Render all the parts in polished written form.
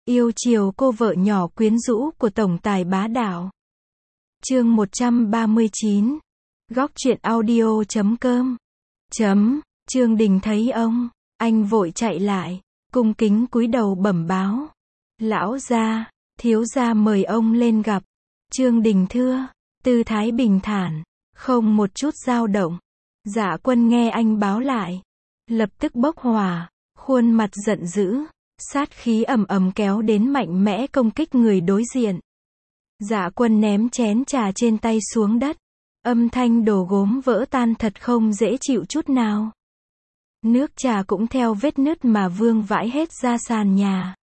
Yêu chiều cô vợ nhỏ quyến rũ của tổng tài bá đạo. Chương 139. Góc truyện audio.com. Trương Đình thấy ông, anh vội chạy lại, cung kính cúi đầu bẩm báo. Lão gia, thiếu gia mời ông lên gặp. Trương Đình thưa, tư thái bình thản, không một chút dao động. Dạ Quân nghe anh báo lại, lập tức bốc hỏa, khuôn mặt giận dữ, sát khí ầm ầm kéo đến mạnh mẽ công kích người đối diện. Dạ Quân ném chén trà trên tay xuống đất, âm thanh đổ gốm vỡ tan thật không dễ chịu chút nào. Nước trà cũng theo vết nứt mà vương vãi hết ra sàn nhà.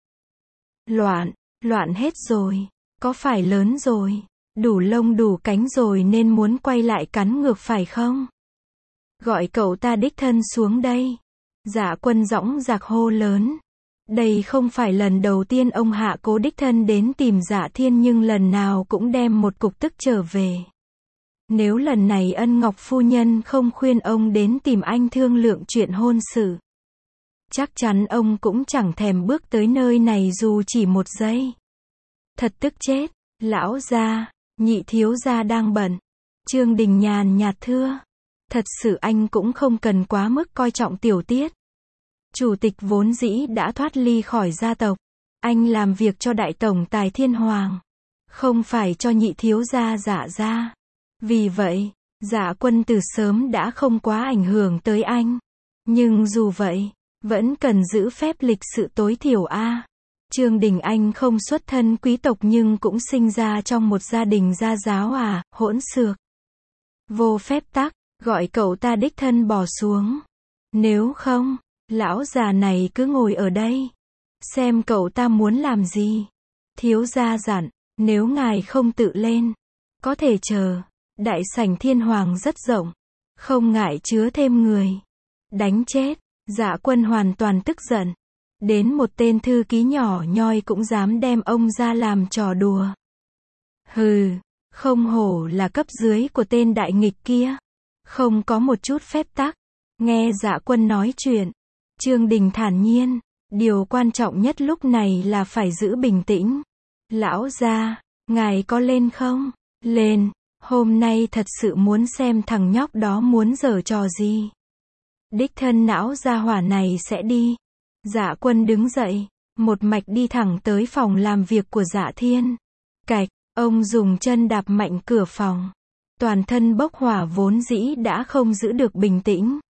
Loạn hết rồi, có phải lớn rồi, đủ lông đủ cánh rồi nên muốn quay lại cắn ngược phải không? Gọi cậu ta đích thân xuống đây. Dạ Quân dõng dạc hô lớn. Đây không phải lần đầu tiên ông Hạ Cố đích thân đến tìm Dạ Thiên, nhưng lần nào cũng đem một cục tức trở về. Nếu lần này Ân Ngọc phu nhân không khuyên ông đến tìm anh thương lượng chuyện hôn sự, chắc chắn ông cũng chẳng thèm bước tới nơi này dù chỉ một giây. Thật tức chết. Lão gia, nhị thiếu gia đang bận. Trương Đình nhàn nhạt thưa. Thật sự anh cũng không cần quá mức coi trọng tiểu tiết. Chủ tịch vốn dĩ đã thoát ly khỏi gia tộc. Anh làm việc cho đại tổng tài Thiên Hoàng, không phải cho nhị thiếu gia Dạ gia. Vì vậy, Dạ Quân từ sớm đã không quá ảnh hưởng tới anh. Nhưng dù vậy, vẫn cần giữ phép lịch sự tối thiểu a. Trương Đình anh không xuất thân quý tộc nhưng cũng sinh ra trong một gia đình gia giáo à, hỗn xược. Vô phép tắc, gọi cậu ta đích thân bỏ xuống. Nếu không, lão già này cứ ngồi ở đây, xem cậu ta muốn làm gì. Thiếu gia dặn, nếu ngài không tự lên, có thể chờ. Đại sảnh Thiên Hoàng rất rộng, không ngại chứa thêm người. Đánh chết. Dạ Quân hoàn toàn tức giận. Đến một tên thư ký nhỏ nhoi cũng dám đem ông ra làm trò đùa. Hừ, không hổ là cấp dưới của tên đại nghịch kia. Không có một chút phép tắc. Nghe Dạ Quân nói chuyện, Trương Đình thản nhiên, điều quan trọng nhất lúc này là phải giữ bình tĩnh. Lão gia, ngài có lên không? Lên, hôm nay thật sự muốn xem thằng nhóc đó muốn giở trò gì. Đích thân não gia hỏa này sẽ đi. Dạ Quân đứng dậy, một mạch đi thẳng tới phòng làm việc của Dạ Thiên. Cạch, ông dùng chân đạp mạnh cửa phòng. Toàn thân bốc hỏa vốn dĩ đã không giữ được bình tĩnh,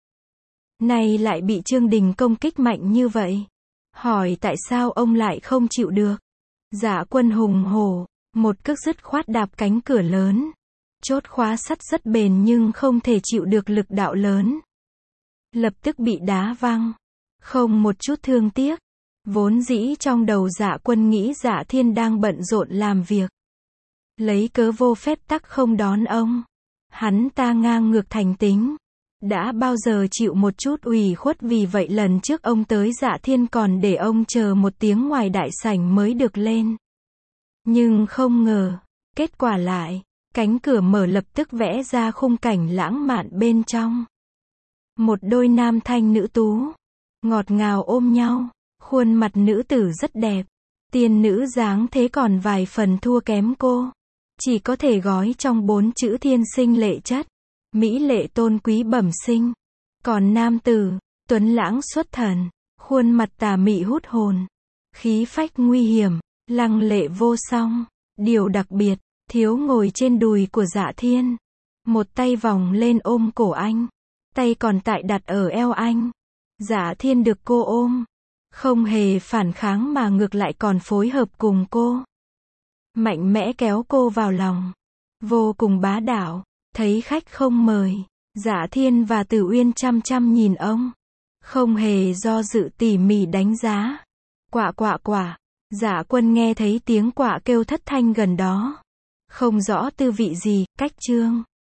nay lại bị Trương Đình công kích mạnh như vậy. Hỏi tại sao ông lại không chịu được. Dạ Quân hùng hổ, một cước dứt khoát đạp cánh cửa lớn. Chốt khóa sắt rất bền nhưng không thể chịu được lực đạo lớn. Lập tức bị đá văng. Không một chút thương tiếc. Vốn dĩ trong đầu Dạ Quân nghĩ Dạ Thiên đang bận rộn làm việc, lấy cớ vô phép tắc không đón ông. Hắn ta ngang ngược thành tính. Đã bao giờ chịu một chút ủy khuất, vì vậy lần trước ông tới Dạ Thiên còn để ông chờ một tiếng ngoài đại sảnh mới được lên. Nhưng không ngờ, kết quả lại, cánh cửa mở lập tức vẽ ra khung cảnh lãng mạn bên trong. Một đôi nam thanh nữ tú, ngọt ngào ôm nhau, khuôn mặt nữ tử rất đẹp. Tiên nữ dáng thế còn vài phần thua kém cô. Chỉ có thể gói trong 4 chữ thiên sinh lệ chất, mỹ lệ tôn quý bẩm sinh. Còn nam tử, tuấn lãng xuất thần, khuôn mặt tà mị hút hồn, khí phách nguy hiểm, lăng lệ vô song. Điều đặc biệt, thiếu ngồi trên đùi của Dạ Thiên, một tay vòng lên ôm cổ anh, tay còn tại đặt ở eo anh. Dạ Thiên được cô ôm, không hề phản kháng mà ngược lại còn phối hợp cùng cô, mạnh mẽ kéo cô vào lòng, vô cùng bá đạo. Thấy khách không mời, Dạ Thiên và Tử Uyên chăm chăm nhìn ông, không hề do dự tỉ mỉ đánh giá. Quạ. Dạ Quân nghe thấy tiếng quạ kêu thất thanh gần đó, không rõ tư vị gì. Cách chương